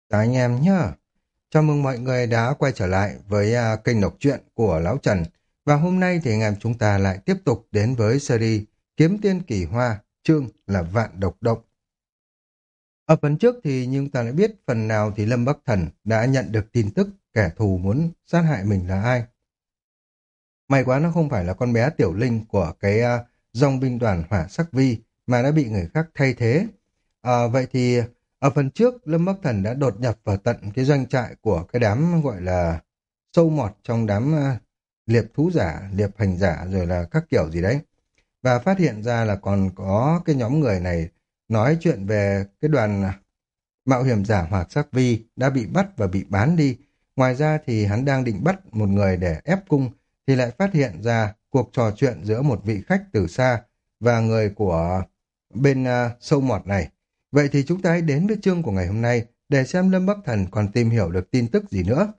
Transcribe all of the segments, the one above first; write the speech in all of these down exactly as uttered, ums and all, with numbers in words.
Chào anh em nhá. Chào mừng mọi người đã quay trở lại với à, kênh đọc truyện của Lão Trần. Và hôm nay thì anh em chúng ta lại tiếp tục đến với series Kiếm Tiên Kỳ Hoa, chương là Vạn Độc Động. Ở phần trước thì nhưng ta đã biết phần nào thì Lâm Bắc Thần đã nhận được tin tức kẻ thù muốn sát hại mình là ai. May quá nó không phải là con bé Tiểu Linh của cái uh, dòng binh đoàn Hỏa Sắc Vi mà đã bị người khác thay thế. À, vậy thì ở phần trước Lâm Bắc Thần đã đột nhập vào tận cái doanh trại của cái đám gọi là sâu mọt trong đám uh, liệp thú giả, liệp hành giả rồi là các kiểu gì đấy. Và phát hiện ra là còn có cái nhóm người này nói chuyện về cái đoàn mạo hiểm giả Hỏa Sắc Vi đã bị bắt và bị bán đi. Ngoài ra thì hắn đang định bắt một người để ép cung thì lại phát hiện ra cuộc trò chuyện giữa một vị khách từ xa và người của bên uh, sâu mọt này. Vậy thì chúng ta hãy đến với chương của ngày hôm nay để xem Lâm Bắc Thần còn tìm hiểu được tin tức gì nữa.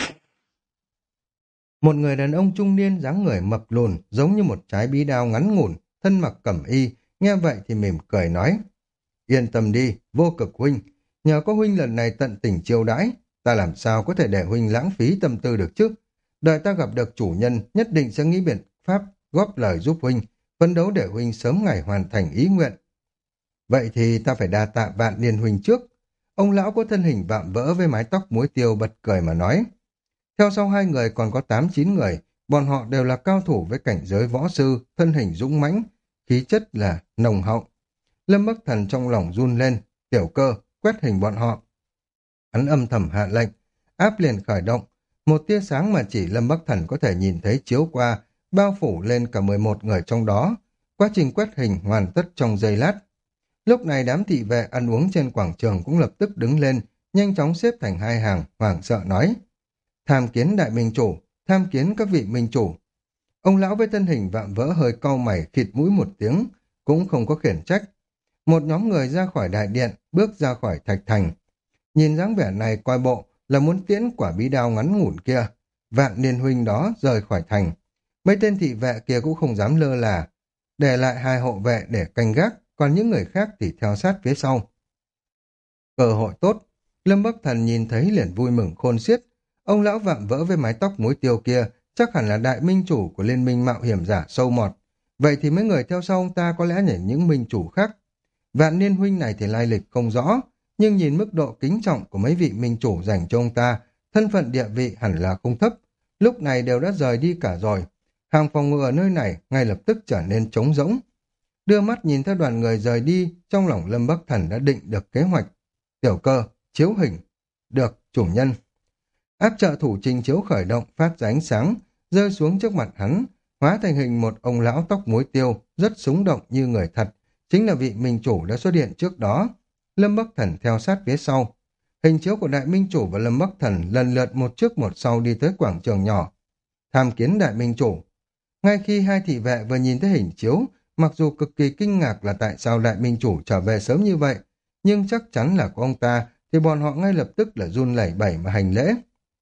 Một người đàn ông trung niên dáng người mập lùn giống như một trái bí đao ngắn ngủn, thân mặc cẩm y, nghe vậy thì mỉm cười nói: Yên tâm đi, Vô Cực huynh, nhờ có huynh lần này tận tình chiêu đãi, ta làm sao có thể để huynh lãng phí tâm tư được chứ? Đợi ta gặp được chủ nhân, nhất định sẽ nghĩ biện pháp góp lời giúp huynh, phấn đấu để huynh sớm ngày hoàn thành ý nguyện. Vậy thì ta phải đa tạ Vạn Niên huynh trước. Ông lão có thân hình vạm vỡ với mái tóc muối tiêu bật cười mà nói. Theo sau hai người còn có tám chín người, bọn họ đều là cao thủ với cảnh giới võ sư, thân hình dũng mãnh, khí chất là nồng hậu. Lâm Bắc Thần trong lòng run lên, Tiểu Cơ, quét hình bọn họ. Hắn âm thầm hạ lệnh, áp liền khởi động, một tia sáng mà chỉ Lâm Bắc Thần có thể nhìn thấy chiếu qua, bao phủ lên cả mười một người trong đó. Quá trình quét hình hoàn tất trong giây lát. Lúc này đám thị vệ ăn uống trên quảng trường cũng lập tức đứng lên, nhanh chóng xếp thành hai hàng, hoảng sợ nói. Tham kiến đại minh chủ, tham kiến các vị minh chủ. Ông lão với thân hình vạm vỡ hơi cau mày khịt mũi một tiếng, cũng không có khiển trách. Một nhóm người ra khỏi đại điện, bước ra khỏi thạch thành. Nhìn dáng vẻ này coi bộ là muốn tiễn quả bí đao ngắn ngủn kia. Vạn Niên huynh đó rời khỏi thành. Mấy tên thị vệ kia cũng không dám lơ là, để lại hai hộ vệ để canh gác, còn những người khác thì theo sát phía sau. Cơ hội tốt, Lâm Bắc Thần nhìn thấy liền vui mừng khôn xiết. Ông lão vạm vỡ với mái tóc muối tiêu kia chắc hẳn là đại minh chủ của liên minh mạo hiểm giả sâu mọt. Vậy thì mấy người theo sau ông ta có lẽ là những minh chủ khác. Vạn Niên huynh này thì lai lịch không rõ, nhưng nhìn mức độ kính trọng của mấy vị minh chủ dành cho ông ta, thân phận địa vị hẳn là không thấp. Lúc này đều đã rời đi cả rồi. Hàng phòng ngự ở nơi này ngay lập tức trở nên trống rỗng. Đưa mắt nhìn theo đoàn người rời đi, trong lòng Lâm Bắc Thần đã định được kế hoạch. Tiểu Cơ, chiếu hình. Được, chủ nhân. Áp trợ thủ trình chiếu khởi động phát ra ánh sáng, rơi xuống trước mặt hắn, hóa thành hình một ông lão tóc muối tiêu, rất súng động như người thật, chính là vị minh chủ đã xuất hiện trước đó. Lâm Bắc Thần theo sát phía sau. Hình chiếu của đại minh chủ và Lâm Bắc Thần lần lượt một trước một sau đi tới quảng trường nhỏ. Tham kiến đại minh chủ. Ngay khi hai thị vệ vừa nhìn thấy hình chiếu, mặc dù cực kỳ kinh ngạc là tại sao đại minh chủ trở về sớm như vậy, nhưng chắc chắn là của ông ta, thì bọn họ ngay lập tức là run lẩy bẩy mà hành lễ.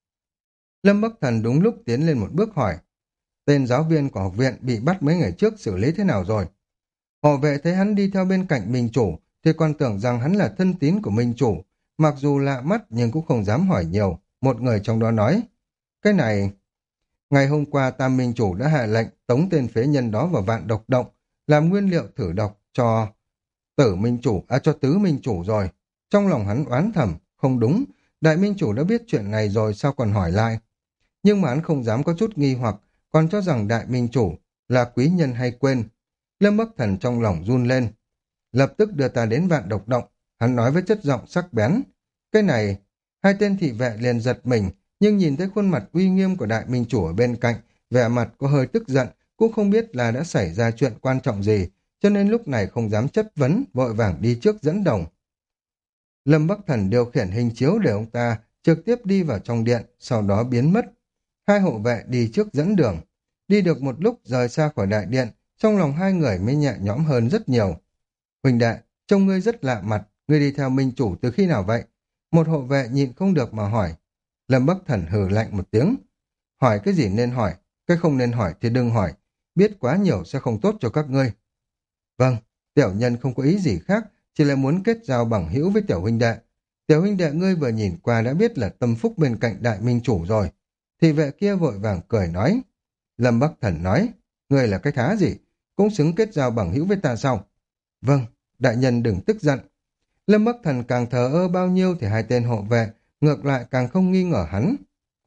Lâm Bắc Thần đúng lúc tiến lên một bước hỏi, tên giáo viên của học viện bị bắt mấy ngày trước xử lý thế nào rồi? Hộ vệ thấy hắn đi theo bên cạnh minh chủ, thì còn tưởng rằng hắn là thân tín của minh chủ, mặc dù lạ mắt nhưng cũng không dám hỏi nhiều. Một người trong đó nói, cái này... Ngày hôm qua Tam Minh Chủ đã hạ lệnh tống tên phế nhân đó vào Vạn Độc Động, làm nguyên liệu thử độc cho tử Minh Chủ, à cho tứ Minh Chủ rồi. Trong lòng hắn oán thầm, không đúng, Đại Minh Chủ đã biết chuyện này rồi sao còn hỏi lại. Nhưng mà hắn không dám có chút nghi hoặc, còn cho rằng Đại Minh Chủ là quý nhân hay quên. Lâm Bắc Thần trong lòng run lên. Lập tức đưa ta đến Vạn Độc Động, hắn nói với chất giọng sắc bén. Cái này, hai tên thị vệ liền giật mình, nhưng nhìn thấy khuôn mặt uy nghiêm của đại minh chủ ở bên cạnh, vẻ mặt có hơi tức giận, cũng không biết là đã xảy ra chuyện quan trọng gì, cho nên lúc này không dám chất vấn, vội vàng đi trước dẫn đầu. Lâm Bắc Thần điều khiển hình chiếu để ông ta trực tiếp đi vào trong điện, sau đó biến mất. Hai hộ vệ đi trước dẫn đường. Đi được một lúc rời xa khỏi đại điện, trong lòng hai người mới nhẹ nhõm hơn rất nhiều. Huỳnh đệ, trông ngươi rất lạ mặt, ngươi đi theo minh chủ từ khi nào vậy? Một hộ vệ nhịn không được mà hỏi. Lâm Bắc Thần hừ lạnh một tiếng. Hỏi cái gì nên hỏi, cái không nên hỏi thì đừng hỏi, biết quá nhiều sẽ không tốt cho các ngươi. Vâng, tiểu nhân không có ý gì khác, chỉ là muốn kết giao bằng hữu với tiểu huynh đệ. Tiểu huynh đệ ngươi vừa nhìn qua đã biết là tâm phúc bên cạnh đại minh chủ rồi. Thị vệ kia vội vàng cười nói. Lâm Bắc Thần nói, ngươi là cái thá gì, cũng xứng kết giao bằng hữu với ta sao? Vâng, đại nhân đừng tức giận. Lâm Bắc Thần càng thờ ơ bao nhiêu thì hai tên hộ vệ ngược lại càng không nghi ngờ hắn.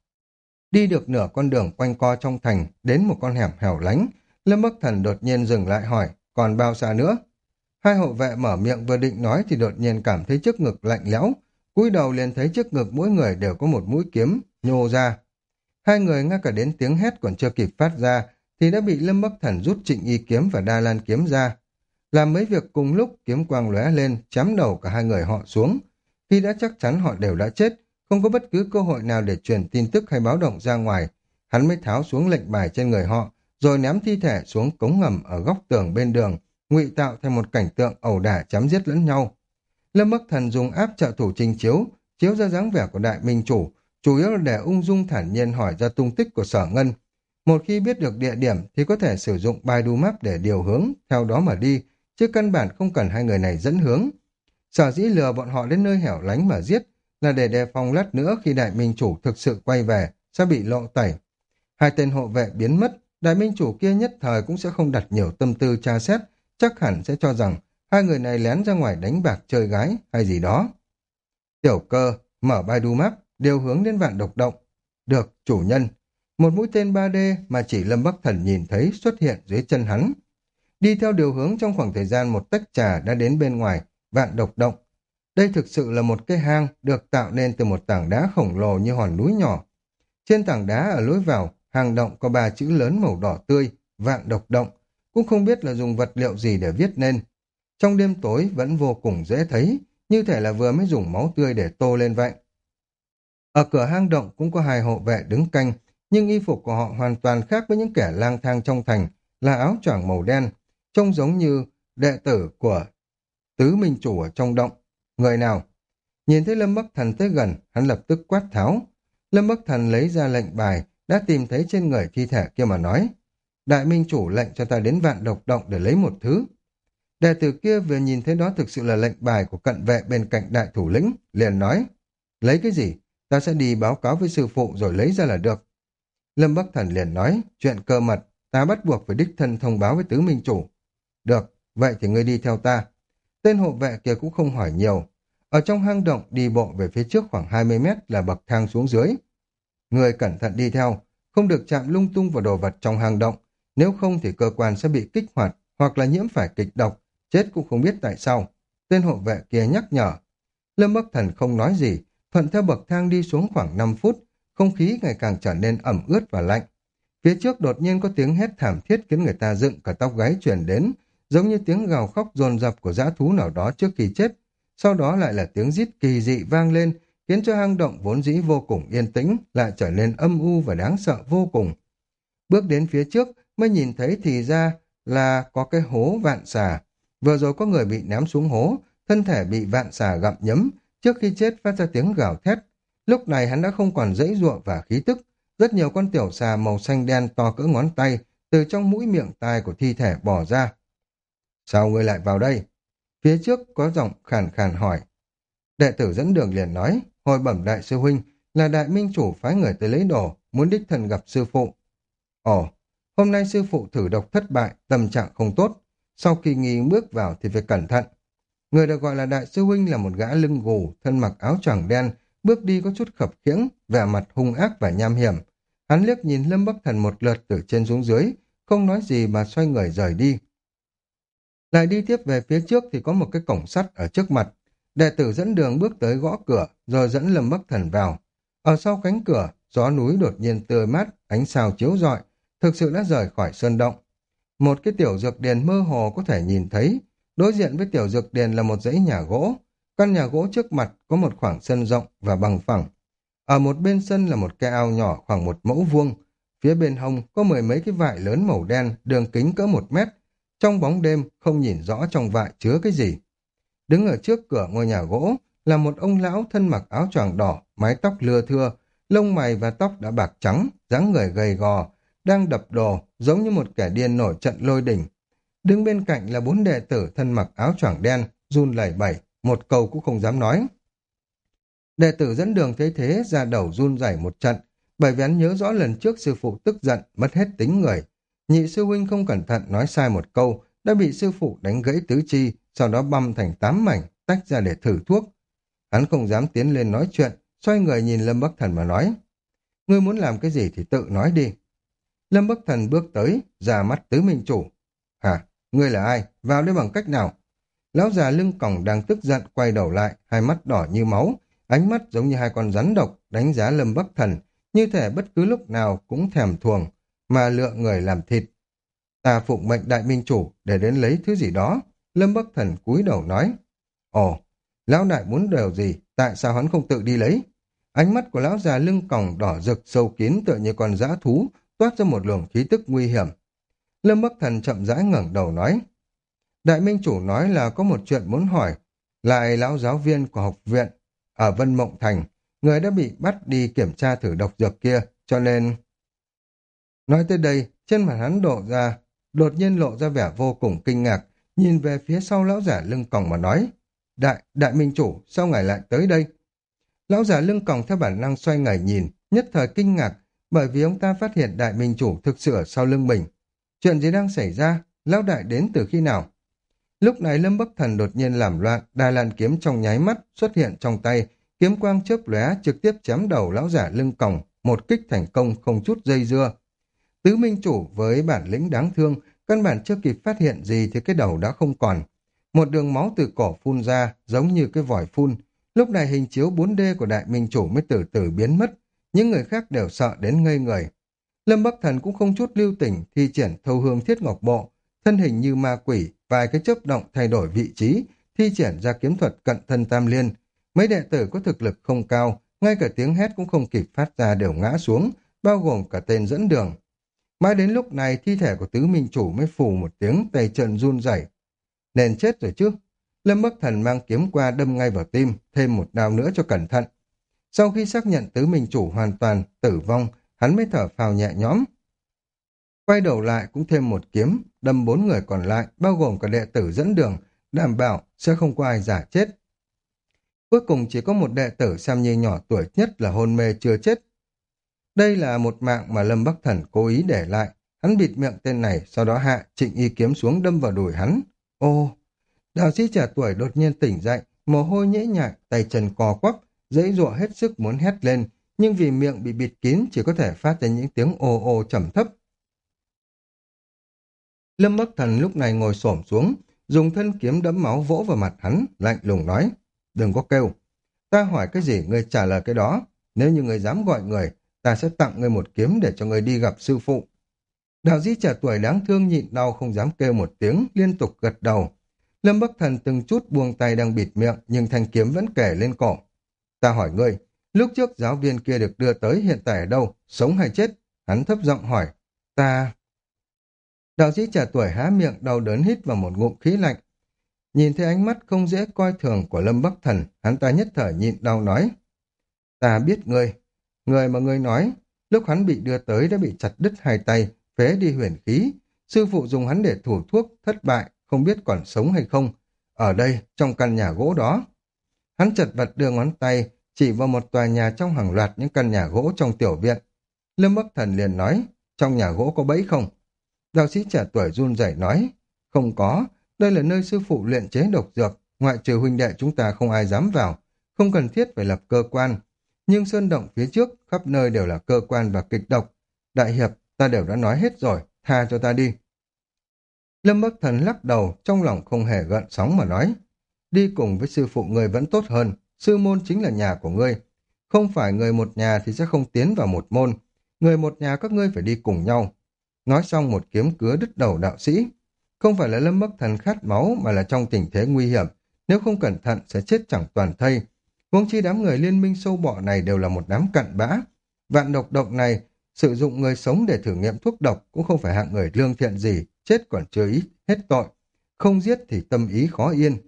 Đi được nửa con đường quanh co trong thành, đến một con hẻm hẻo lánh, Lâm Bắc Thần đột nhiên dừng lại hỏi, còn bao xa nữa? Hai hộ vệ mở miệng vừa định nói thì đột nhiên cảm thấy trước ngực lạnh lẽo, cúi đầu liền thấy trước ngực mỗi người đều có một mũi kiếm nhô ra. Hai người ngay cả đến tiếng hét còn chưa kịp phát ra thì đã bị Lâm Bắc Thần rút Trịnh Y kiếm và Đa Lan kiếm ra. Làm mấy việc cùng lúc, kiếm quang lóe lên, chém đầu cả hai người họ xuống. Khi đã chắc chắn họ đều đã chết, không có bất cứ cơ hội nào để truyền tin tức hay báo động ra ngoài, hắn mới tháo xuống lệnh bài trên người họ, rồi ném thi thể xuống cống ngầm ở góc tường bên đường, ngụy tạo thành một cảnh tượng ẩu đả chém giết lẫn nhau. Lâm Bắc Thần dùng áp trợ thủ trình chiếu, chiếu ra dáng vẻ của đại minh chủ, chủ yếu là để ung dung thản nhiên hỏi ra tung tích của Sở Ngân. Một khi biết được địa điểm thì có thể sử dụng Baidu Map để điều hướng, theo đó mà đi, chứ căn bản không cần hai người này dẫn hướng. Sở dĩ lừa bọn họ đến nơi hẻo lánh mà giết là để đề phòng lát nữa khi đại minh chủ thực sự quay về sẽ bị lộ tẩy. Hai tên hộ vệ biến mất, đại minh chủ kia nhất thời cũng sẽ không đặt nhiều tâm tư tra xét, chắc hẳn sẽ cho rằng hai người này lén ra ngoài đánh bạc chơi gái hay gì đó. Tiểu Cơ mở Baidu Map, điều hướng đến Vạn Độc Động. Được, chủ nhân. Một mũi tên ba D mà chỉ Lâm Bắc Thần nhìn thấy xuất hiện dưới chân hắn. Đi theo điều hướng trong khoảng thời gian một tách trà đã đến bên ngoài Vạn Độc Động. Đây thực sự là một cái hang được tạo nên từ một tảng đá khổng lồ như hòn núi nhỏ. Trên tảng đá ở lối vào, hang động có ba chữ lớn màu đỏ tươi, Vạn Độc Động, cũng không biết là dùng vật liệu gì để viết nên. Trong đêm tối vẫn vô cùng dễ thấy, như thể là vừa mới dùng máu tươi để tô lên vậy. Ở cửa hang động cũng có hai hộ vệ đứng canh, nhưng y phục của họ hoàn toàn khác với những kẻ lang thang trong thành, là áo choàng màu đen, trông giống như đệ tử của Tứ Minh Chủ ở trong động. Người nào? Nhìn thấy Lâm Bắc Thần tới gần, hắn lập tức quát tháo. Lâm Bắc Thần lấy ra lệnh bài, đã tìm thấy trên người thi thể kia mà nói. Đại Minh Chủ lệnh cho ta đến Vạn Độc Động để lấy một thứ. Đệ tử kia vừa nhìn thấy đó thực sự là lệnh bài của cận vệ bên cạnh đại thủ lĩnh, liền nói. Lấy cái gì? Ta sẽ đi báo cáo với sư phụ rồi lấy ra là được. Lâm Bắc Thần liền nói, chuyện cơ mật, ta bắt buộc phải đích thân thông báo với Tứ Minh Chủ. Được, vậy thì ngươi đi theo ta. Tên hộ vệ kia cũng không hỏi nhiều. Ở trong hang động đi bộ về phía trước khoảng hai mươi mét là bậc thang xuống dưới. Người cẩn thận đi theo, không được chạm lung tung vào đồ vật trong hang động, nếu không thì cơ quan sẽ bị kích hoạt hoặc là nhiễm phải kịch độc, chết cũng không biết tại sao. Tên hộ vệ kia nhắc nhở. Lâm Bắc Thần không nói gì, thuận theo bậc thang đi xuống khoảng năm phút, không khí ngày càng trở nên ẩm ướt và lạnh. Phía trước đột nhiên có tiếng hét thảm thiết khiến người ta dựng cả tóc gáy truyền đến, giống như tiếng gào khóc dồn dập của dã thú nào đó trước khi chết. Sau đó lại là tiếng rít kỳ dị vang lên, khiến cho hang động vốn dĩ vô cùng yên tĩnh lại trở nên âm u và đáng sợ vô cùng. Bước đến phía trước mới nhìn thấy thì ra là có cái hố vạn xà. Vừa rồi có người bị ném xuống hố, thân thể bị vạn xà gặm nhấm, trước khi chết phát ra tiếng gào thét. Lúc này hắn đã không còn dãy giụa và khí tức, rất nhiều con tiểu xà màu xanh đen to cỡ ngón tay từ trong mũi miệng tai của thi thể bò ra. Sao ngươi lại vào đây? Phía trước có giọng khàn khàn hỏi. Đệ tử dẫn đường liền nói, hồi bẩm đại sư huynh, là đại minh chủ phái người tới lấy đồ, muốn đích thân gặp sư phụ. Ồ, hôm nay sư phụ thử độc thất bại, tâm trạng không tốt. Sau khi nghi bước vào thì phải cẩn thận. Người được gọi là đại sư huynh là một gã lưng gù, thân mặc áo choàng đen, bước đi có chút khập khiễng, vẻ mặt hung ác và nham hiểm. Hắn liếc nhìn Lâm Bắc Thần một lượt từ trên xuống dưới, không nói gì mà xoay người rời đi. Lại đi tiếp về phía trước thì có một cái cổng sắt ở trước mặt. Đệ tử dẫn đường bước tới gõ cửa, rồi dẫn Lâm Bắc Thần vào. Ở sau cánh cửa, gió núi đột nhiên tươi mát, ánh sao chiếu rọi, thực sự đã rời khỏi sơn động. Một cái tiểu dược điền mơ hồ có thể nhìn thấy, đối diện với tiểu dược điền là một dãy nhà gỗ. Căn nhà gỗ trước mặt có một khoảng sân rộng và bằng phẳng. Ở một bên sân là một cái ao nhỏ khoảng một mẫu vuông. Phía bên hông có mười mấy cái vại lớn màu đen, đường kính cỡ một mét. Trong bóng đêm không nhìn rõ trong vại chứa cái gì. Đứng ở trước cửa ngôi nhà gỗ là một ông lão thân mặc áo choàng đỏ, mái tóc lưa thưa, lông mày và tóc đã bạc trắng, dáng người gầy gò, đang đập đồ giống như một kẻ điên nổi trận lôi đỉnh. Đứng bên cạnh là bốn đệ tử thân mặc áo choàng đen, run lẩy bẩy, một câu cũng không dám nói. Đệ tử dẫn đường thấy thế ra đầu run rẩy một trận, bởi vì hắn nhớ rõ lần trước sư phụ tức giận, mất hết tính người. Nhị sư huynh không cẩn thận nói sai một câu, đã bị sư phụ đánh gãy tứ chi, sau đó băm thành tám mảnh, tách ra để thử thuốc. Hắn không dám tiến lên nói chuyện, xoay người nhìn Lâm Bắc Thần mà nói. Ngươi muốn làm cái gì thì tự nói đi. Lâm Bắc Thần bước tới, ra mắt tứ minh chủ. Hả? Ngươi là ai? Vào đây bằng cách nào? Lão già lưng còng đang tức giận quay đầu lại, hai mắt đỏ như máu, ánh mắt giống như hai con rắn độc đánh giá Lâm Bắc Thần, như thể bất cứ lúc nào cũng thèm thuồng, mà lựa người làm thịt. Ta phụng mệnh đại minh chủ để đến lấy thứ gì đó. Lâm Bắc Thần cúi đầu nói. Ồ, lão đại muốn điều gì, tại sao hắn không tự đi lấy? Ánh mắt của lão già lưng còng đỏ rực sâu kín tựa như con dã thú, toát ra một luồng khí tức nguy hiểm. Lâm Bắc Thần chậm rãi ngẩng đầu nói. Đại minh chủ nói là có một chuyện muốn hỏi, lại lão giáo viên của học viện ở Vân Mộng Thành, người đã bị bắt đi kiểm tra thử độc dược kia, cho nên... Nói tới đây, trên mặt hắn độ ra, đột nhiên lộ ra vẻ vô cùng kinh ngạc, nhìn về phía sau lão giả lưng còng mà nói. Đại, đại minh chủ, sao ngài lại tới đây? Lão giả lưng còng theo bản năng xoay người nhìn, nhất thời kinh ngạc, bởi vì ông ta phát hiện đại minh chủ thực sự ở sau lưng mình. Chuyện gì đang xảy ra? Lão đại đến từ khi nào? Lúc này Lâm Bắc Thần đột nhiên làm loạn, đài lan kiếm trong nháy mắt xuất hiện trong tay, kiếm quang chớp lóe trực tiếp chém đầu lão giả lưng còng, một kích thành công không chút dây dưa. Tứ minh chủ với bản lĩnh đáng thương, căn bản chưa kịp phát hiện gì thì cái đầu đã không còn. Một đường máu từ cổ phun ra, giống như cái vòi phun. Lúc này hình chiếu bốn D của đại minh chủ mới từ từ biến mất, những người khác đều sợ đến ngây người. Lâm Bắc Thần cũng không chút lưu tình thi triển thâu hương thiết ngọc bộ, thân hình như ma quỷ, vài cái chớp động thay đổi vị trí, thi triển ra kiếm thuật cận thân tam liên. Mấy đệ tử có thực lực không cao, ngay cả tiếng hét cũng không kịp phát ra đều ngã xuống, bao gồm cả tên dẫn đường. Mãi đến lúc này thi thể của tứ minh chủ mới phù một tiếng, tay chân run rẩy. Nên chết rồi chứ. Lâm Bắc Thần mang kiếm qua đâm ngay vào tim, thêm một đao nữa cho cẩn thận. Sau khi xác nhận tứ minh chủ hoàn toàn tử vong, hắn mới thở phào nhẹ nhõm. Quay đầu lại cũng thêm một kiếm, đâm bốn người còn lại, bao gồm cả đệ tử dẫn đường, đảm bảo sẽ không có ai giả chết. Cuối cùng chỉ có một đệ tử xem như nhỏ tuổi nhất là hôn mê chưa chết. Đây là một mạng mà Lâm Bắc Thần cố ý để lại. Hắn bịt miệng tên này, sau đó hạ trịnh y kiếm xuống đâm vào đùi hắn. Ô, đạo sĩ trẻ tuổi đột nhiên tỉnh dậy, mồ hôi nhễ nhại, tay chân co quắp, giãy giụa hết sức muốn hét lên, nhưng vì miệng bị bịt kín chỉ có thể phát ra những tiếng ồ ồ trầm thấp. Lâm Bắc Thần lúc này ngồi xổm xuống, dùng thân kiếm đẫm máu vỗ vào mặt hắn, lạnh lùng nói, đừng có kêu, ta hỏi cái gì ngươi trả lời cái đó, nếu như ngươi dám gọi người, ta sẽ tặng ngươi một kiếm để cho ngươi đi gặp sư phụ. Đạo sĩ trẻ tuổi đáng thương nhịn đau không dám kêu một tiếng, liên tục gật đầu. Lâm Bắc Thần từng chút buông tay đang bịt miệng, nhưng thanh kiếm vẫn kể lên cổ. Ta hỏi ngươi, lúc trước giáo viên kia được đưa tới hiện tại ở đâu, sống hay chết? Hắn thấp giọng hỏi. Ta... Đạo sĩ trẻ tuổi há miệng đau đớn hít vào một ngụm khí lạnh. Nhìn thấy ánh mắt không dễ coi thường của Lâm Bắc Thần, hắn ta nhất thời nhịn đau nói. Ta biết ngươi, người mà ngươi nói, lúc hắn bị đưa tới đã bị chặt đứt hai tay, phế đi huyền khí. Sư phụ dùng hắn để thủ thuốc, thất bại, không biết còn sống hay không. Ở đây, trong căn nhà gỗ đó. Hắn chật vật đưa ngón tay, chỉ vào một tòa nhà trong hàng loạt những căn nhà gỗ trong tiểu viện. Lâm Bắc Thần liền nói, trong nhà gỗ có bẫy không? Đạo sĩ trẻ tuổi run rẩy nói, không có, đây là nơi sư phụ luyện chế độc dược, ngoại trừ huynh đệ chúng ta không ai dám vào, không cần thiết phải lập cơ quan. Nhưng sơn động phía trước, khắp nơi đều là cơ quan và kịch độc. Đại hiệp, ta đều đã nói hết rồi, tha cho ta đi. Lâm Bắc Thần lắc đầu, trong lòng không hề gợn sóng mà nói, đi cùng với sư phụ ngươi vẫn tốt hơn, sư môn chính là nhà của ngươi. Không phải người một nhà thì sẽ không tiến vào một môn, người một nhà các ngươi phải đi cùng nhau. Nói xong một kiếm cứa đứt đầu đạo sĩ. Không phải là Lâm Bắc Thần khát máu mà là trong tình thế nguy hiểm, nếu không cẩn thận sẽ chết chẳng toàn thây. Huống chi đám người liên minh sâu bọ này đều là một đám cặn bã. Vạn độc độc này, sử dụng người sống để thử nghiệm thuốc độc cũng không phải hạng người lương thiện gì, chết còn chưa ý, hết tội. Không giết thì tâm ý khó yên.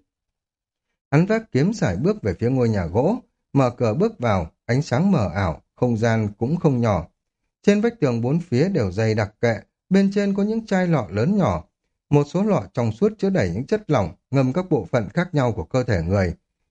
Hắn vác kiếm sải bước về phía ngôi nhà gỗ, mở cửa bước vào, ánh sáng mờ ảo, không gian cũng không nhỏ. Trên vách tường bốn phía đều dày đặc kệ, bên trên có những chai lọ lớn nhỏ. Một số lọ trong suốt chứa đầy những chất lỏng, ngâm các bộ phận khác nhau của cơ thể người.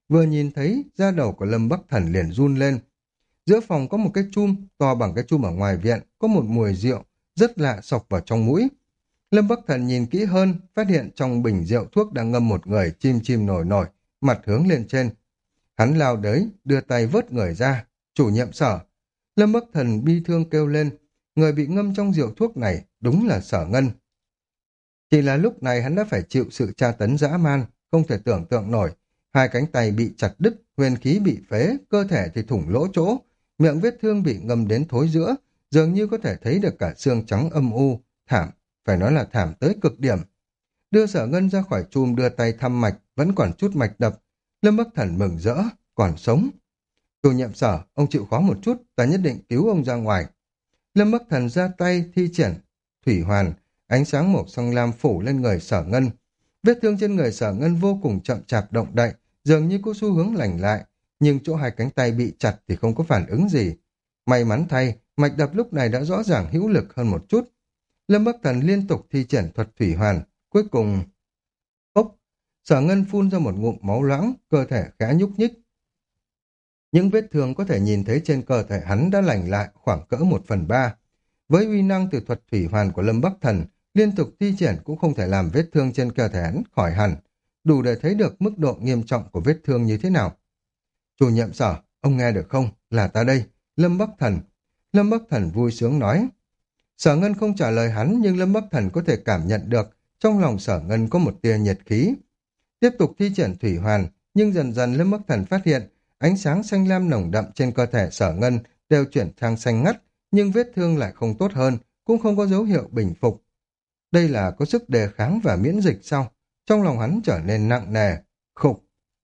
vừa nhìn thấy, da đầu của Lâm Bắc Thần liền run lên. Giữa phòng có một cái chum, to bằng cái chum ở ngoài viện, có một mùi rượu, rất lạ sộc vào trong mũi. Lâm Bắc Thần nhìn kỹ hơn, phát hiện trong bình rượu thuốc đang ngâm một người chim chim nổi nổi, mặt hướng lên trên. Hắn lao đới, đưa tay vớt người ra, chủ nhiệm Sở. Lâm Bắc Thần bi thương kêu lên, người bị ngâm trong rượu thuốc này đúng là Sở Ngân. Chỉ là lúc này hắn đã phải chịu sự tra tấn dã man, không thể tưởng tượng nổi. Hai cánh tay bị chặt đứt, huyền khí bị phế, cơ thể thì thủng lỗ chỗ, miệng vết thương bị ngâm đến thối giữa, dường như có thể thấy được cả xương trắng âm u, thảm, phải nói là thảm tới cực điểm. Đưa Sở Ngân ra khỏi chum, đưa tay thăm mạch, vẫn còn chút mạch đập. Lâm Bắc Thần mừng rỡ, còn sống. Chủ nhiệm Sở, ông chịu khó một chút, ta nhất định cứu ông ra ngoài. Lâm Bắc Thần ra tay thi triển thủy hoàn, ánh sáng màu xanh lam phủ lên người Sở Ngân. Vết thương trên người Sở Ngân vô cùng chậm chạp động đậy, dường như có xu hướng lành lại, nhưng chỗ hai cánh tay bị chặt thì không có phản ứng gì. May mắn thay, mạch đập lúc này đã rõ ràng hữu lực hơn một chút. Lâm Bắc Thần liên tục thi triển thuật thủy hoàn, cuối cùng... Ốc! Sở Ngân phun ra một ngụm máu loãng, cơ thể khá nhúc nhích. Những vết thương có thể nhìn thấy trên cơ thể hắn đã lành lại khoảng cỡ một phần ba. Với uy năng từ thuật thủy hoàn của Lâm Bắc Thần, liên tục thi triển cũng không thể làm vết thương trên cơ thể hắn khỏi hẳn, đủ để thấy được mức độ nghiêm trọng của vết thương như thế nào. Chủ nhiệm Sở, ông nghe được không? Là ta đây, Lâm Bắc Thần. Lâm Bắc Thần vui sướng nói. Sở Ngân không trả lời hắn, nhưng Lâm Bắc Thần có thể cảm nhận được trong lòng Sở Ngân có một tia nhiệt khí. Tiếp tục thi triển thủy hoàn, nhưng dần dần Lâm Bắc Thần phát hiện ánh sáng xanh lam nồng đậm trên cơ thể Sở Ngân đều chuyển sang xanh ngắt, nhưng vết thương lại không tốt hơn, cũng không có dấu hiệu bình phục. Đây là có sức đề kháng và miễn dịch sao? Trong lòng hắn trở nên nặng nề, khục.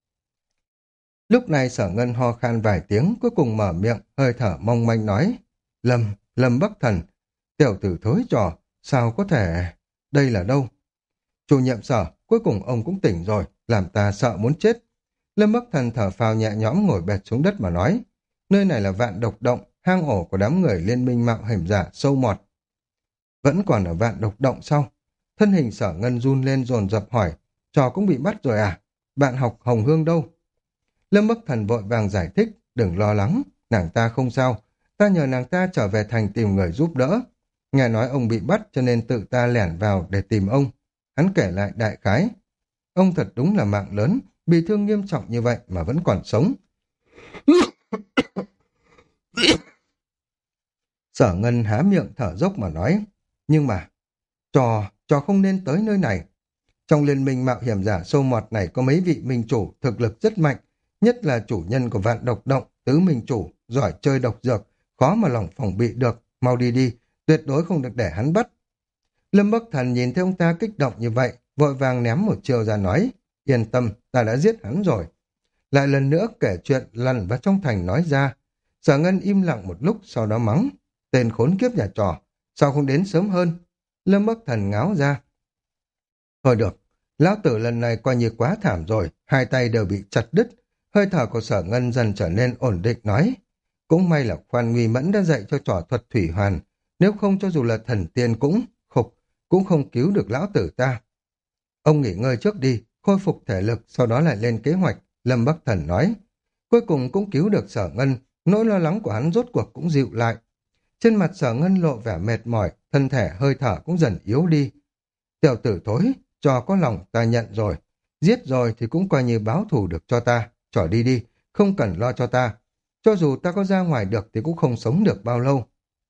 Lúc này Sở Ngân ho khan vài tiếng, cuối cùng mở miệng, hơi thở mong manh nói. Lâm, Lâm Bắc Thần, tiểu tử thối trò, sao có thể... Đây là đâu? Chủ nhiệm Sở, cuối cùng ông cũng tỉnh rồi, làm ta sợ muốn chết. Lâm Bắc Thần thở phào nhẹ nhõm ngồi bệt xuống đất mà nói. Nơi này là Vạn Độc Động, hang ổ của đám người liên minh mạo hiểm giả sâu mọt. Vẫn còn ở Vạn Độc Động sao? Thân hình Sở Ngân run lên dồn dập hỏi, trò cũng bị bắt rồi à? Bạn học Hồng Hương đâu? Lâm Bắc Thần vội vàng giải thích, đừng lo lắng, nàng ta không sao, ta nhờ nàng ta trở về thành tìm người giúp đỡ. Nghe nói ông bị bắt cho nên tự ta lẻn vào để tìm ông. Hắn kể lại đại khái. Ông thật đúng là mạng lớn, bị thương nghiêm trọng như vậy mà vẫn còn sống. Sở Ngân há miệng thở dốc mà nói. Nhưng mà, trò, trò không nên tới nơi này. Trong liên minh mạo hiểm giả sâu mọt này có mấy vị minh chủ thực lực rất mạnh, nhất là chủ nhân của Vạn Độc Động, tứ minh chủ, giỏi chơi độc dược, khó mà lòng phòng bị được, mau đi đi, tuyệt đối không được để hắn bắt. Lâm Bắc Thần nhìn thấy ông ta kích động như vậy, vội vàng ném một chiêu ra nói, yên tâm, ta đã giết hắn rồi. Lại lần nữa kể chuyện lằn vào trong thành nói ra. Sở Ngân im lặng một lúc, sau đó mắng, tên khốn kiếp nhà trò, sao không đến sớm hơn? Lâm Bắc Thần ngáo ra. Thôi được, lão tử lần này coi như quá thảm rồi, hai tay đều bị chặt đứt. Hơi thở của Sở Ngân dần trở nên ổn định nói, cũng may là Khoan Nguy Mẫn đã dạy cho trò thuật thủy hoàn, nếu không cho dù là thần tiên cũng, khục, cũng không cứu được lão tử ta. Ông nghỉ ngơi trước đi, khôi phục thể lực, sau đó lại lên kế hoạch, Lâm Bắc Thần nói. Cuối cùng cũng cứu được Sở Ngân, nỗi lo lắng của hắn rốt cuộc cũng dịu lại. Trên mặt Sở Ngân lộ vẻ mệt mỏi, thân thể hơi thở cũng dần yếu đi. Tiểu tử thối, trò có lòng ta nhận rồi, giết rồi thì cũng coi như báo thù được cho ta, trò đi đi, không cần lo cho ta. Cho dù ta có ra ngoài được thì cũng không sống được bao lâu.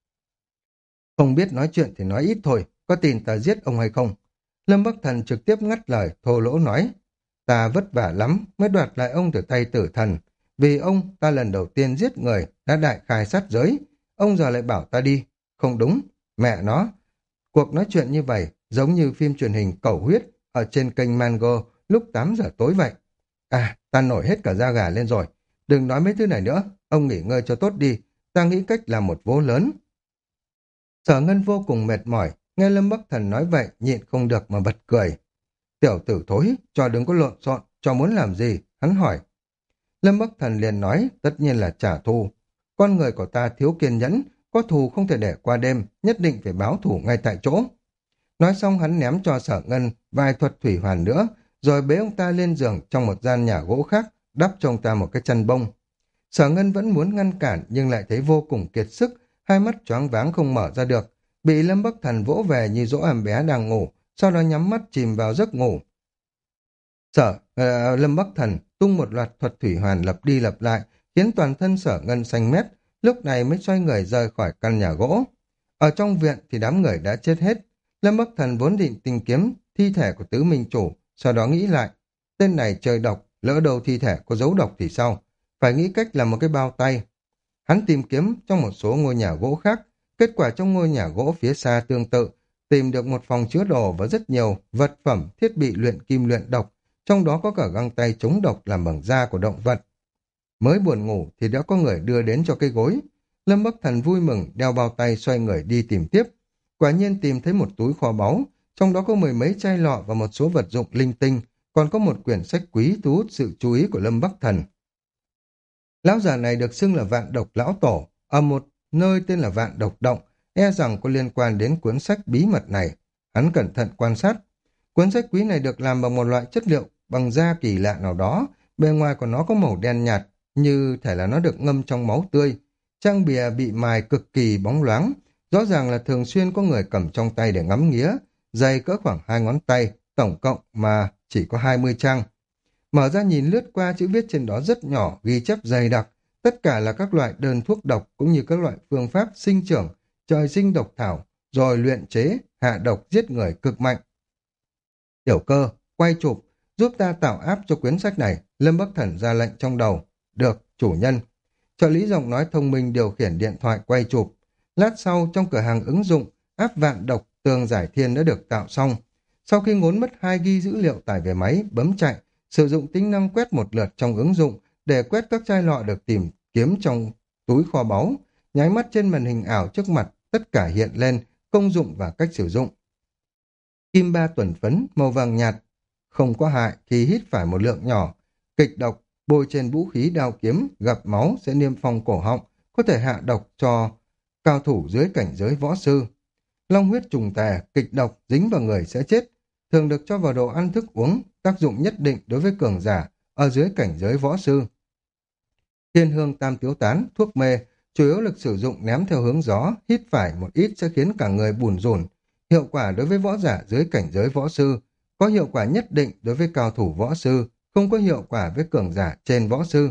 Không biết nói chuyện thì nói ít thôi, có tin ta giết ông hay không? Lâm Bắc Thần trực tiếp ngắt lời, thô lỗ nói. Ta vất vả lắm mới đoạt lại ông từ tay tử thần. Vì ông, ta lần đầu tiên giết người, đã đại khai sát giới. Ông giờ lại bảo ta đi. Không đúng, mẹ nó. Cuộc nói chuyện như vậy, giống như phim truyền hình Cẩu Huyết ở trên kênh Mango lúc tám giờ tối vậy. À, ta nổi hết cả da gà lên rồi. Đừng nói mấy thứ này nữa, ông nghỉ ngơi cho tốt đi. Ta nghĩ cách làm một vố lớn. Sở Ngân vô cùng mệt mỏi, nghe Lâm Bắc Thần nói vậy, nhịn không được mà bật cười. Tiểu tử thối, cho đừng có lộn xộn, cho muốn làm gì, hắn hỏi. Lâm Bắc Thần liền nói, tất nhiên là trả thù. Con người của ta thiếu kiên nhẫn, có thù không thể để qua đêm, nhất định phải báo thù ngay tại chỗ. Nói xong hắn ném cho Sở Ngân vài thuật thủy hoàn nữa, rồi bế ông ta lên giường trong một gian nhà gỗ khác, đắp cho ông ta một cái chăn bông. Sở Ngân vẫn muốn ngăn cản nhưng lại thấy vô cùng kiệt sức, hai mắt choáng váng không mở ra được, bị Lâm Bắc Thần vỗ về như dỗ em bé đang ngủ, sau đó nhắm mắt chìm vào giấc ngủ. Sở ờ, Lâm Bắc Thần tung một loạt thuật thủy hoàn lặp đi lặp lại, khiến toàn thân Sở Ngân xanh mét, lúc này mới xoay người rời khỏi căn nhà gỗ. Ở trong viện thì đám người đã chết hết. Lâm Bắc Thần vốn định tìm kiếm thi thể của tứ minh chủ, sau đó nghĩ lại, tên này chơi độc, lỡ đầu thi thể có dấu độc thì sao? Phải nghĩ cách làm một cái bao tay. Hắn tìm kiếm trong một số ngôi nhà gỗ khác, kết quả trong ngôi nhà gỗ phía xa tương tự, tìm được một phòng chứa đồ và rất nhiều vật phẩm, thiết bị luyện kim luyện độc, trong đó có cả găng tay chống độc làm bằng da của động vật. Mới buồn ngủ thì đã có người đưa đến cho cái gối. Lâm Bắc Thần vui mừng đeo bao tay xoay người đi tìm tiếp. Quả nhiên tìm thấy một túi kho báu, trong đó có mười mấy chai lọ và một số vật dụng linh tinh, còn có một quyển sách quý thu hút sự chú ý của Lâm Bắc Thần. Lão già này được xưng là Vạn Độc Lão Tổ, ở một nơi tên là Vạn Độc Động, e rằng có liên quan đến cuốn sách bí mật này. Hắn cẩn thận quan sát. Cuốn sách quý này được làm bằng một loại chất liệu bằng da kỳ lạ nào đó, bề ngoài của nó có màu đen nhạt, như thể là nó được ngâm trong máu tươi. Trang bìa bị mài cực kỳ bóng loáng, rõ ràng là thường xuyên có người cầm trong tay để ngắm nghía, dày cỡ khoảng hai ngón tay, tổng cộng mà chỉ có hai mươi trang. Mở ra nhìn lướt qua, chữ viết trên đó rất nhỏ, ghi chép dày đặc, tất cả là các loại đơn thuốc độc cũng như các loại phương pháp sinh trưởng, trời sinh độc thảo, rồi luyện chế, hạ độc giết người cực mạnh. Tiểu Cơ, quay chụp, giúp ta tạo áp cho quyển sách này, Lâm Bắc Thần ra lệnh trong đầu. Được, chủ nhân. Trợ lý giọng nói thông minh điều khiển điện thoại quay chụp. Lát sau, trong cửa hàng ứng dụng, áp vạn độc tường giải thiên đã được tạo xong. Sau khi ngốn mất hai gi dữ liệu tải về máy, bấm chạy, sử dụng tính năng quét một lượt trong ứng dụng để quét các chai lọ được tìm kiếm trong túi kho báu, nháy mắt trên màn hình ảo trước mặt, tất cả hiện lên, công dụng và cách sử dụng. Kim ba tuần phấn, màu vàng nhạt, không có hại khi hít phải một lượng nhỏ. Kịch độc, bôi trên vũ khí đao kiếm, gặp máu sẽ niêm phong cổ họng, có thể hạ độc cho cao thủ dưới cảnh giới võ sư. Long huyết trùng tề, kịch độc, dính vào người sẽ chết, thường được cho vào đồ ăn thức uống, tác dụng nhất định đối với cường giả, ở dưới cảnh giới võ sư. Thiên hương tam tiếu tán, thuốc mê, chủ yếu lực sử dụng ném theo hướng gió, hít phải một ít sẽ khiến cả người bùn rùn. Hiệu quả đối với võ giả dưới cảnh giới võ sư, có hiệu quả nhất định đối với cao thủ võ sư, không có hiệu quả với cường giả trên võ sư.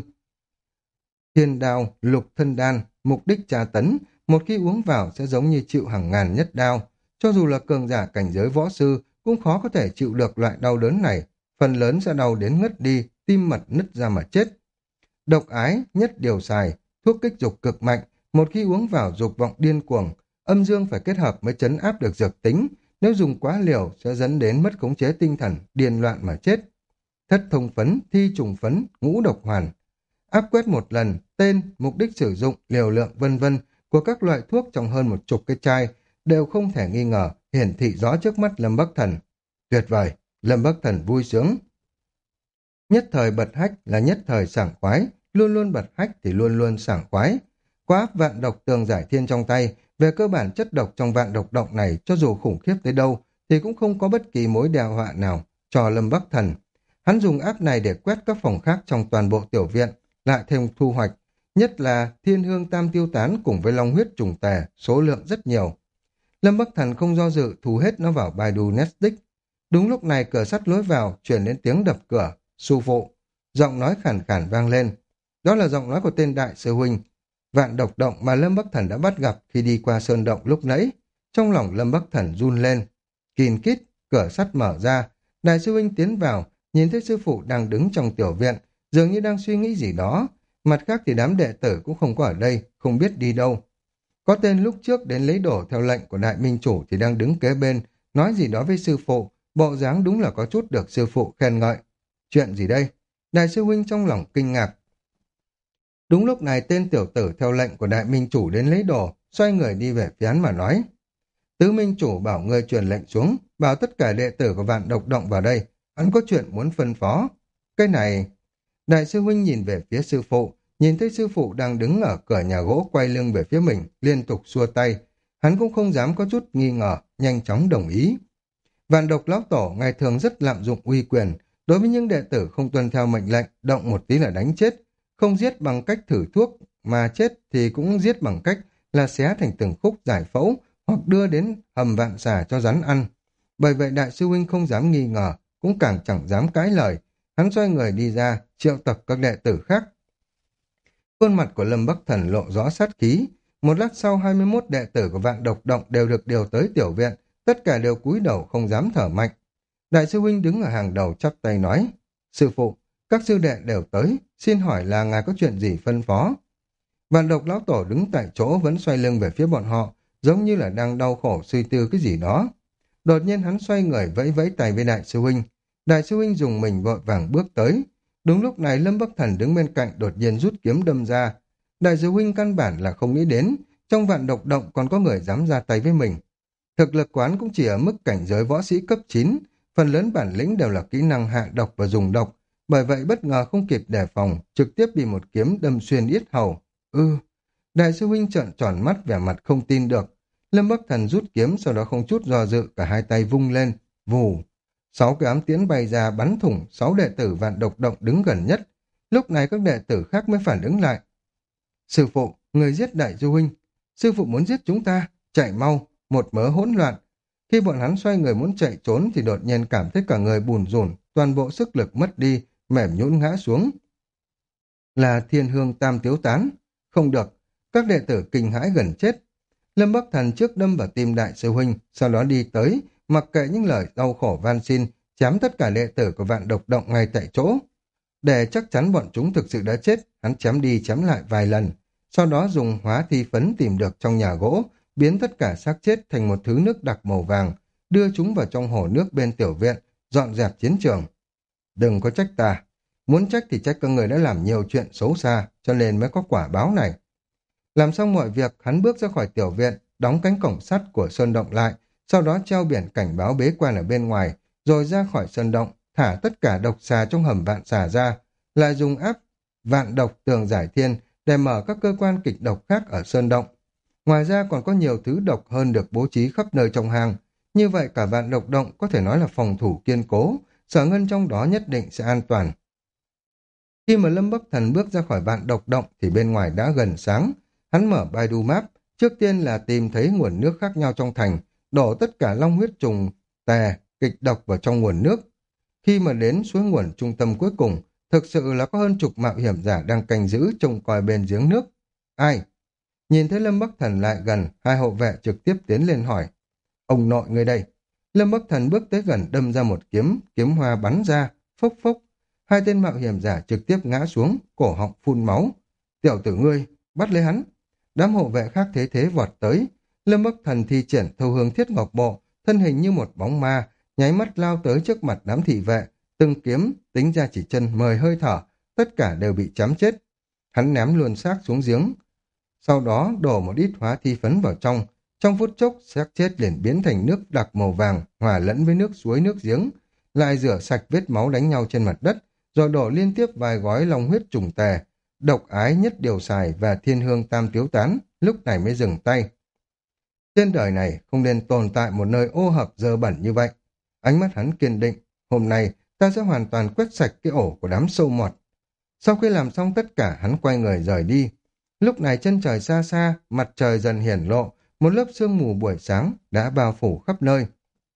Thiên đao, lục thân đan, mục đích tra tấn, một khi uống vào sẽ giống như chịu hàng ngàn nhất đao. Cho dù là cường giả cảnh giới võ sư, cũng khó có thể chịu được loại đau đớn này, phần lớn sẽ đau đến ngất đi, tim mật nứt ra mà chết. Độc ái, nhất điều xài, thuốc kích dục cực mạnh, một khi uống vào dục vọng điên cuồng, âm dương phải kết hợp mới trấn áp được dược tính, nếu dùng quá liều sẽ dẫn đến mất khống chế tinh thần, điên loạn mà chết. Thất thông phấn, thi trùng phấn, ngũ độc hoàn. Áp quét một lần, tên, mục đích sử dụng, liều lượng vân vân của các loại thuốc trong hơn một chục cái chai đều không thể nghi ngờ, hiển thị rõ trước mắt Lâm Bắc Thần. Tuyệt vời, Lâm Bắc Thần vui sướng. Nhất thời bật hách là nhất thời sảng khoái, luôn luôn bật hách thì luôn luôn sảng khoái. Quá áp vạn độc tường giải thiên trong tay, về cơ bản chất độc trong vạn độc động này cho dù khủng khiếp tới đâu thì cũng không có bất kỳ mối đe họa nào cho Lâm Bắc Thần. Hắn dùng áp này để quét các phòng khác trong toàn bộ tiểu viện, lại thêm thu hoạch, nhất là thiên hương tam tiêu tán cùng với long huyết trùng tề, số lượng rất nhiều. Lâm Bắc Thần không do dự thu hết nó vào Baidu Netflix. Đúng lúc này cửa sắt lối vào truyền đến tiếng đập cửa. Sư phụ, giọng nói khàn khàn vang lên. Đó là giọng nói của tên đại sư huynh vạn độc động mà Lâm Bắc Thần đã bắt gặp khi đi qua sơn động lúc nãy. Trong lòng Lâm Bắc Thần run lên. Kìn kít, cửa sắt mở ra, đại sư huynh tiến vào, nhìn thấy sư phụ đang đứng trong tiểu viện, dường như đang suy nghĩ gì đó. Mặt khác thì đám đệ tử cũng không có ở đây, không biết đi đâu. Có tên lúc trước đến lấy đồ theo lệnh của đại minh chủ thì đang đứng kế bên, nói gì đó với sư phụ, bộ dáng đúng là có chút được sư phụ khen ngợi. Chuyện gì đây? Đại sư huynh trong lòng kinh ngạc. Đúng lúc này tên tiểu tử theo lệnh của đại minh chủ đến lấy đồ, xoay người đi về phía hắn mà nói. Tứ minh chủ bảo người truyền lệnh xuống, bảo tất cả đệ tử của vạn độc động vào đây, hắn có chuyện muốn phân phó. Cái này... Đại sư huynh nhìn về phía sư phụ, nhìn thấy sư phụ đang đứng ở cửa nhà gỗ quay lưng về phía mình, liên tục xua tay. Hắn cũng không dám có chút nghi ngờ, nhanh chóng đồng ý. Vạn độc lão tổ ngày thường rất lạm dụng uy quyền, Đối với những đệ tử không tuân theo mệnh lệnh, động một tí là đánh chết, không giết bằng cách thử thuốc mà chết thì cũng giết bằng cách là xé thành từng khúc giải phẫu hoặc đưa đến hầm vạn xà cho rắn ăn. Bởi vậy đại sư huynh không dám nghi ngờ, cũng càng chẳng dám cãi lời. Hắn xoay người đi ra, triệu tập các đệ tử khác. Khuôn mặt của Lâm Bắc Thần lộ rõ sát khí. Một lát sau hai mươi mốt đệ tử của vạn độc động đều được điều tới tiểu viện, tất cả đều cúi đầu không dám thở mạnh. Đại sư huynh đứng ở hàng đầu chắp tay nói, sư phụ, các sư đệ đều tới, xin hỏi là ngài có chuyện gì phân phó? Vạn độc lão tổ đứng tại chỗ vẫn xoay lưng về phía bọn họ, giống như là đang đau khổ suy tư cái gì đó. Đột nhiên hắn xoay người vẫy vẫy tay với đại sư huynh. Đại sư huynh dùng mình vội vàng bước tới. Đúng lúc này Lâm Bắc Thần đứng bên cạnh đột nhiên rút kiếm đâm ra. Đại sư huynh căn bản là không nghĩ đến, trong vạn độc động còn có người dám ra tay với mình. Thực lực quán cũng chỉ ở mức cảnh giới võ sĩ cấp chín, phần lớn bản lĩnh đều là kỹ năng hạ độc và dùng độc, bởi vậy bất ngờ không kịp đề phòng, trực tiếp bị một kiếm đâm xuyên yết hầu. Ư, đại sư huynh trợn tròn mắt vẻ mặt không tin được. Lâm Bắc Thần rút kiếm, sau đó không chút do dự, cả hai tay vung lên, vù. Sáu cái ám tiễn bay ra bắn thủng sáu đệ tử vạn độc động đứng gần nhất. Lúc này các đệ tử khác mới phản ứng lại. Sư phụ, người giết đại sư huynh. Sư phụ muốn giết chúng ta, chạy mau, một mớ hỗn loạn. Khi bọn hắn xoay người muốn chạy trốn thì đột nhiên cảm thấy cả người bùn rùn, toàn bộ sức lực mất đi, mềm nhũn ngã xuống. Là Thiên Hương Tam Tiếu Tán. Không được, các đệ tử kinh hãi gần chết. Lâm Bắc Thần trước đâm vào tim đại sư huynh, sau đó đi tới, mặc kệ những lời đau khổ van xin, chém tất cả đệ tử của vạn độc động ngay tại chỗ. Để chắc chắn bọn chúng thực sự đã chết, hắn chém đi chém lại vài lần, sau đó dùng hóa thi phấn tìm được trong nhà gỗ, biến tất cả xác chết thành một thứ nước đặc màu vàng, đưa chúng vào trong hồ nước bên tiểu viện, dọn dẹp chiến trường. Đừng có trách ta, muốn trách thì trách các người đã làm nhiều chuyện xấu xa, cho nên mới có quả báo này. Làm xong mọi việc, hắn bước ra khỏi tiểu viện, đóng cánh cổng sắt của sơn động lại, sau đó treo biển cảnh báo bế quan ở bên ngoài, rồi ra khỏi sơn động, thả tất cả độc xà trong hầm vạn xà ra, lại dùng áp vạn độc tường giải thiên để mở các cơ quan kịch độc khác ở sơn động. Ngoài ra còn có nhiều thứ độc hơn được bố trí khắp nơi trong hang, như vậy cả vạn độc động có thể nói là phòng thủ kiên cố, Sở Ngân trong đó nhất định sẽ an toàn. Khi mà Lâm Bắc Thần bước ra khỏi vạn độc động thì bên ngoài đã gần sáng. Hắn mở Baidu Map, trước tiên là tìm thấy nguồn nước khác nhau trong thành, đổ tất cả long huyết trùng, tè, kịch độc vào trong nguồn nước. Khi mà đến suối nguồn trung tâm cuối cùng, thực sự là có hơn chục mạo hiểm giả đang canh giữ trông coi bên giếng nước. Ai? Nhìn thấy Lâm Bắc Thần lại gần, hai hộ vệ trực tiếp tiến lên hỏi. Ông nội người đây. Lâm Bắc Thần bước tới gần đâm ra một kiếm, kiếm hoa bắn ra, phốc phốc. Hai tên mạo hiểm giả trực tiếp ngã xuống, cổ họng phun máu. Tiểu tử ngươi, bắt lấy hắn. Đám hộ vệ khác thế thế vọt tới. Lâm Bắc Thần thi triển thâu hương thiết ngọc bộ, thân hình như một bóng ma, nháy mắt lao tới trước mặt đám thị vệ. Từng kiếm, tính ra chỉ chân mười hơi thở, tất cả đều bị chém chết. Hắn ném luôn xác xuống giếng. Sau đó đổ một ít hóa thi phấn vào trong. Trong phút chốc, xác chết liền biến thành nước đặc màu vàng, hòa lẫn với nước suối nước giếng. Lại rửa sạch vết máu đánh nhau trên mặt đất, rồi đổ liên tiếp vài gói long huyết trùng tề. Độc ái nhất điều xài và thiên hương tam tiếu tán, lúc này mới dừng tay. Trên đời này không nên tồn tại một nơi ô hợp dơ bẩn như vậy. Ánh mắt hắn kiên định, hôm nay ta sẽ hoàn toàn quét sạch cái ổ của đám sâu mọt. Sau khi làm xong tất cả, hắn quay người rời đi. Lúc này chân trời xa xa, mặt trời dần hiển lộ, một lớp sương mù buổi sáng đã bao phủ khắp nơi.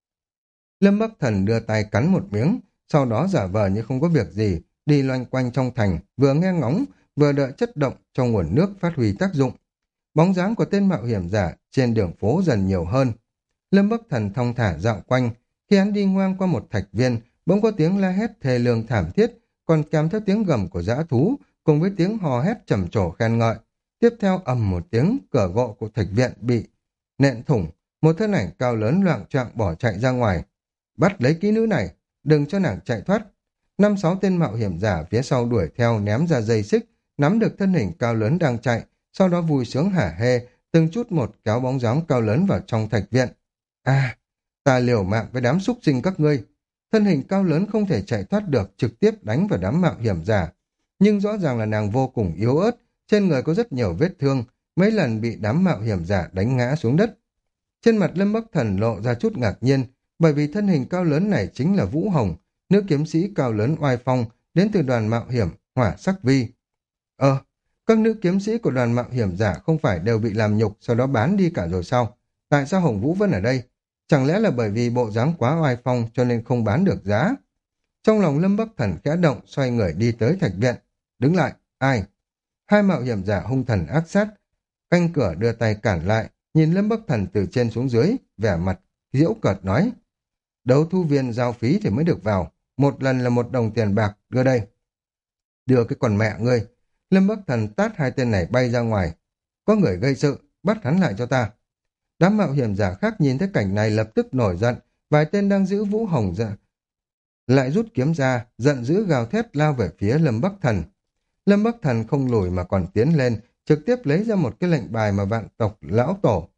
Lâm Bắc Thần đưa tay cắn một miếng, sau đó giả vờ như không có việc gì, đi loanh quanh trong thành, vừa nghe ngóng, vừa đợi chất động trong nguồn nước phát huy tác dụng. Bóng dáng của tên mạo hiểm giả trên đường phố dần nhiều hơn. Lâm Bắc Thần thong thả dạo quanh, khi hắn đi ngoang qua một thạch viên, bỗng có tiếng la hét thê lương thảm thiết, còn kèm theo tiếng gầm của dã thú, cùng với tiếng hò hét trầm trồ khen ngợi. Tiếp theo ầm một tiếng, cửa gỗ của thạch viện bị nện thủng, một thân ảnh cao lớn loạng choạng bỏ chạy ra ngoài. Bắt lấy kỹ nữ này, đừng cho nàng chạy thoát. Năm sáu tên mạo hiểm giả phía sau đuổi theo ném ra dây xích, nắm được thân hình cao lớn đang chạy, sau đó vui sướng hả hê, từng chút một kéo bóng dáng cao lớn vào trong thạch viện. À, ta liều mạng với đám súc sinh các ngươi. Thân hình cao lớn không thể chạy thoát được, trực tiếp đánh vào đám mạo hiểm giả. Nhưng rõ ràng là nàng vô cùng yếu ớt, trên người có rất nhiều vết thương, mấy lần bị đám mạo hiểm giả đánh ngã xuống đất. Trên mặt Lâm Bắc Thần lộ ra chút ngạc nhiên, bởi vì thân hình cao lớn này chính là Vũ Hồng, nữ kiếm sĩ cao lớn oai phong đến từ đoàn mạo hiểm Hỏa Sắc Vi. Ờ, các nữ kiếm sĩ của đoàn mạo hiểm giả không phải đều bị làm nhục sau đó bán đi cả rồi sao? Tại sao Hồng Vũ vẫn ở đây? Chẳng lẽ là bởi vì bộ dáng quá oai phong cho nên không bán được giá? Trong lòng Lâm Bắc Thần khẽ động, xoay người đi tới thạch viện. Đứng lại, ai? Hai mạo hiểm giả hung thần ác sát, canh cửa đưa tay cản lại, nhìn Lâm Bắc Thần từ trên xuống dưới, vẻ mặt giễu cợt nói. Đấu thu viên giao phí thì mới được vào, một lần là một đồng tiền bạc, đưa đây. Đưa cái con mẹ ngươi. Lâm Bắc Thần tát hai tên này bay ra ngoài. Có người gây sự, bắt hắn lại cho ta. Đám mạo hiểm giả khác nhìn thấy cảnh này lập tức nổi giận, vài tên đang giữ Vũ Hồng ra lại rút kiếm ra, giận dữ gào thét lao về phía Lâm Bắc Thần. Lâm Bắc Thần không lùi mà còn tiến lên, trực tiếp lấy ra một cái lệnh bài mà vạn tộc lão tổ.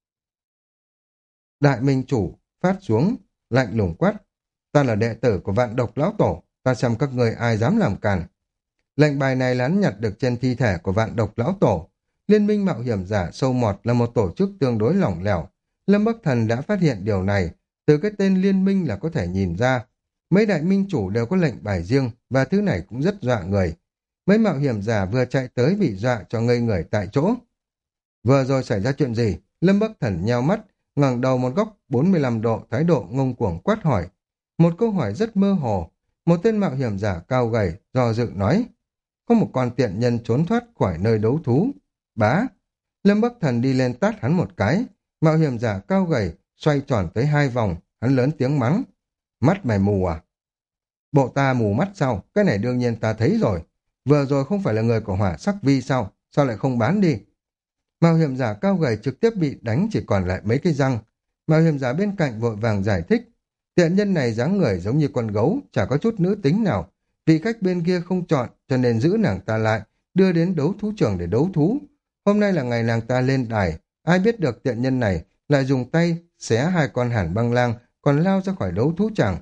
Đại minh chủ phát xuống, lạnh lùng quát. Ta là đệ tử của vạn độc lão tổ, ta xem các người ai dám làm càn. Lệnh bài này lán nhặt được trên thi thể của vạn độc lão tổ. Liên minh mạo hiểm giả sâu mọt là một tổ chức tương đối lỏng lẻo. Lâm Bắc Thần đã phát hiện điều này, từ cái tên liên minh là có thể nhìn ra. Mấy đại minh chủ đều có lệnh bài riêng và thứ này cũng rất dọa người. Mấy mạo hiểm giả vừa chạy tới bị dọa cho ngây người tại chỗ. Vừa rồi xảy ra chuyện gì? Lâm Bắc Thần nheo mắt, ngẩng đầu một góc bốn mươi lăm độ, thái độ ngông cuồng quát hỏi. Một câu hỏi rất mơ hồ. Một tên mạo hiểm giả cao gầy, do dự nói. Có một con tiện nhân trốn thoát khỏi nơi đấu thú. Bá! Lâm Bắc Thần đi lên tát hắn một cái. Mạo hiểm giả cao gầy, xoay tròn tới hai vòng, hắn lớn tiếng mắng. Mắt mày mù à? Bộ ta mù mắt sao? Cái này đương nhiên ta thấy rồi. Vừa rồi không phải là người của Hỏa Sắc Vi sao? Sao lại không bán đi? Mạo hiểm giả cao gầy trực tiếp bị đánh chỉ còn lại mấy cái răng. Mạo hiểm giả bên cạnh vội vàng giải thích. Tiện nhân này dáng người giống như con gấu, chả có chút nữ tính nào. Vị khách bên kia không chọn, cho nên giữ nàng ta lại, đưa đến đấu thú trường để đấu thú. Hôm nay là ngày nàng ta lên đài, ai biết được tiện nhân này lại dùng tay xé hai con hàn băng lang, còn lao ra khỏi đấu thú tràng.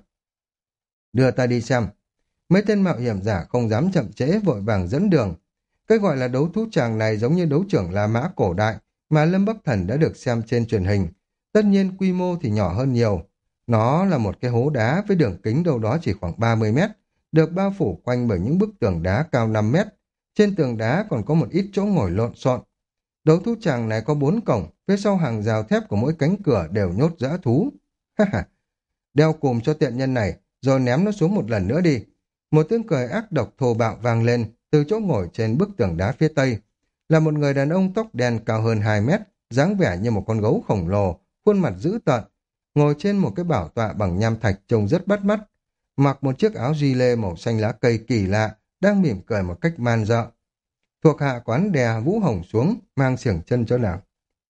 Đưa ta đi xem. Mấy tên mạo hiểm giả không dám chậm trễ, vội vàng dẫn đường. Cái gọi là đấu thú tràng này giống như đấu trưởng La Mã cổ đại mà Lâm Bắc Thần đã được xem trên truyền hình. Tất nhiên quy mô thì nhỏ hơn nhiều. Nó là một cái hố đá với đường kính đâu đó chỉ khoảng ba mươi mét, được bao phủ quanh bởi những bức tường đá cao năm mét. Trên tường đá còn có một ít chỗ ngồi lộn xộn. Đấu thú tràng này có bốn cổng, phía sau hàng rào thép của mỗi cánh cửa đều nhốt dã thú. Ha ha! Đeo cùm cho tiện nhân này, rồi ném nó xuống một lần nữa đi. Một tiếng cười ác độc thô bạo vang lên từ chỗ ngồi trên bức tường đá phía tây. Là một người đàn ông tóc đen cao hơn hai mét, dáng vẻ như một con gấu khổng lồ, khuôn mặt dữ tợn, ngồi trên một cái bảo tọa bằng nham thạch trông rất bắt mắt, mặc một chiếc áo gi lê màu xanh lá cây kỳ lạ, đang mỉm cười một cách man dợ. Thuộc hạ quán đè Vũ Hồng xuống, mang xiềng chân cho nàng.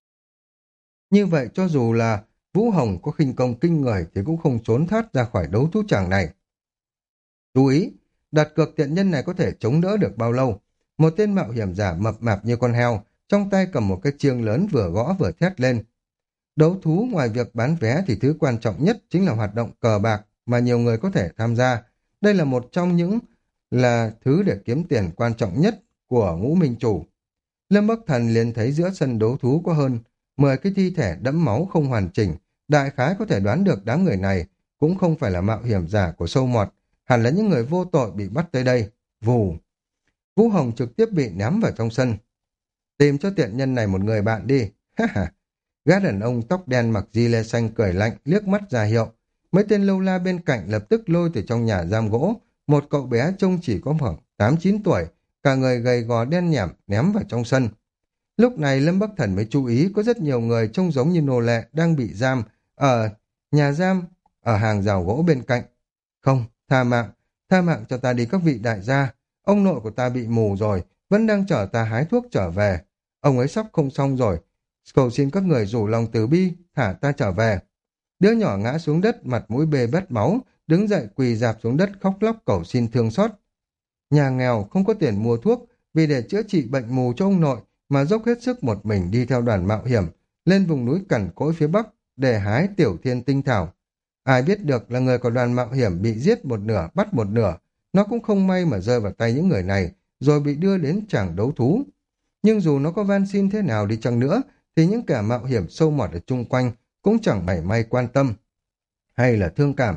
Như vậy cho dù là Vũ Hồng có khinh công kinh người thì cũng không trốn thoát ra khỏi đấu thú tràng này. Chú ý, đặt cược tiện nhân này có thể chống đỡ được bao lâu. Một tên mạo hiểm giả mập mạp như con heo, trong tay cầm một cái chiêng lớn vừa gõ vừa thét lên. Đấu thú ngoài việc bán vé thì thứ quan trọng nhất chính là hoạt động cờ bạc mà nhiều người có thể tham gia. Đây là một trong những là thứ để kiếm tiền quan trọng nhất của Ngũ Minh Chủ. Lâm Bắc Thần liền thấy giữa sân đấu thú có hơn mười cái thi thể đẫm máu không hoàn chỉnh, đại khái có thể đoán được đám người này cũng không phải là mạo hiểm giả của sâu mọt, hẳn là những người vô tội bị bắt tới đây. Vù! Vũ Hồng trực tiếp bị ném vào trong sân. Tìm cho tiện nhân này một người bạn đi. Ha ha! Gã đàn ông tóc đen mặc di lê xanh cười lạnh, liếc mắt ra hiệu. Mấy tên lâu la bên cạnh lập tức lôi từ trong nhà giam gỗ một cậu bé trông chỉ có khoảng tám chín tuổi, cả người gầy gò đen nhẻm ném vào trong sân. Lúc này Lâm Bắc Thần mới chú ý có rất nhiều người trông giống như nô lệ đang bị giam ở nhà giam ở hàng rào gỗ bên cạnh. Không, tha mạng, tha mạng cho ta đi các vị đại gia. Ông nội của ta bị mù rồi, vẫn đang chở ta hái thuốc trở về. Ông ấy sắp không xong rồi. Cầu xin các người rủ lòng từ bi, thả ta trở về. Đứa nhỏ ngã xuống đất, mặt mũi bê bết máu, đứng dậy quỳ dạp xuống đất khóc lóc cầu xin thương xót. Nhà nghèo không có tiền mua thuốc, vì để chữa trị bệnh mù cho ông nội mà dốc hết sức một mình đi theo đoàn mạo hiểm lên vùng núi cằn cỗi phía bắc để hái tiểu thiên tinh thảo. Ai biết được là người của đoàn mạo hiểm bị giết một nửa, bắt một nửa, nó cũng không may mà rơi vào tay những người này, rồi bị đưa đến tràng đấu thú. Nhưng dù nó có van xin thế nào đi chăng nữa, thì những kẻ mạo hiểm sâu mọt ở chung quanh cũng chẳng mảy may quan tâm hay là thương cảm.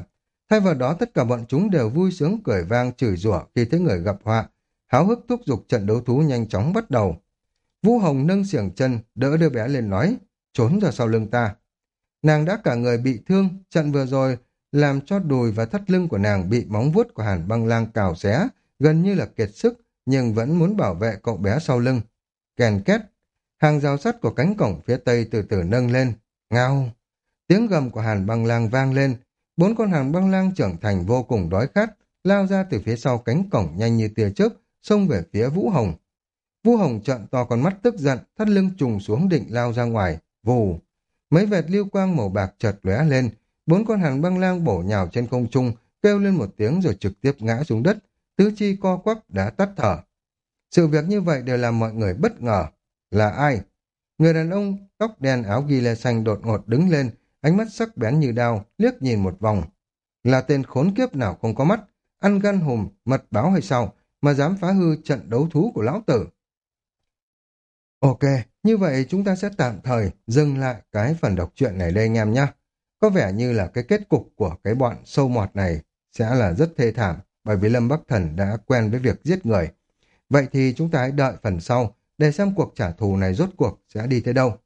Thay vào đó tất cả bọn chúng đều vui sướng cười vang chửi rủa khi thấy người gặp họa, háo hức thúc giục trận đấu thú nhanh chóng bắt đầu. Vũ Hồng nâng xiềng chân, đỡ đứa bé lên nói, trốn ra sau lưng ta. Nàng đã cả người bị thương, trận vừa rồi làm cho đùi và thắt lưng của nàng bị móng vuốt của Hàn Băng Lang cào xé, gần như là kiệt sức, nhưng vẫn muốn bảo vệ cậu bé sau lưng. Kèn két, hàng rào sắt của cánh cổng phía tây từ từ nâng lên. Ngao! Tiếng gầm của Hàn Băng Lang vang lên. Bốn con Hàn Băng Lang trưởng thành vô cùng đói khát, lao ra từ phía sau cánh cổng nhanh như tia chớp, xông về phía Vũ Hồng. Vũ Hồng trợn to con mắt tức giận, thắt lưng trùng xuống định lao ra ngoài. Vù! Mấy vệt lưu quang màu bạc chợt lóe lên, bốn con Hàn Băng Lang bổ nhào trên không trung, kêu lên một tiếng rồi trực tiếp ngã xuống đất, tứ chi co quắp đã tắt thở. Sự việc như vậy đều làm mọi người bất ngờ. Là ai? Người đàn ông tóc đen áo ghi lê xanh đột ngột đứng lên, ánh mắt sắc bén như đao, liếc nhìn một vòng. Là tên khốn kiếp nào không có mắt, ăn gan hùm, mật báo hay sao, mà dám phá hư trận đấu thú của lão tử. Ok, như vậy chúng ta sẽ tạm thời dừng lại cái phần đọc truyện này đây anh em nhé. Có vẻ như là cái kết cục của cái bọn sâu mọt này sẽ là rất thê thảm, bởi vì Lâm Bắc Thần đã quen với việc giết người. Vậy thì chúng ta hãy đợi phần sau để xem cuộc trả thù này rốt cuộc sẽ đi tới đâu.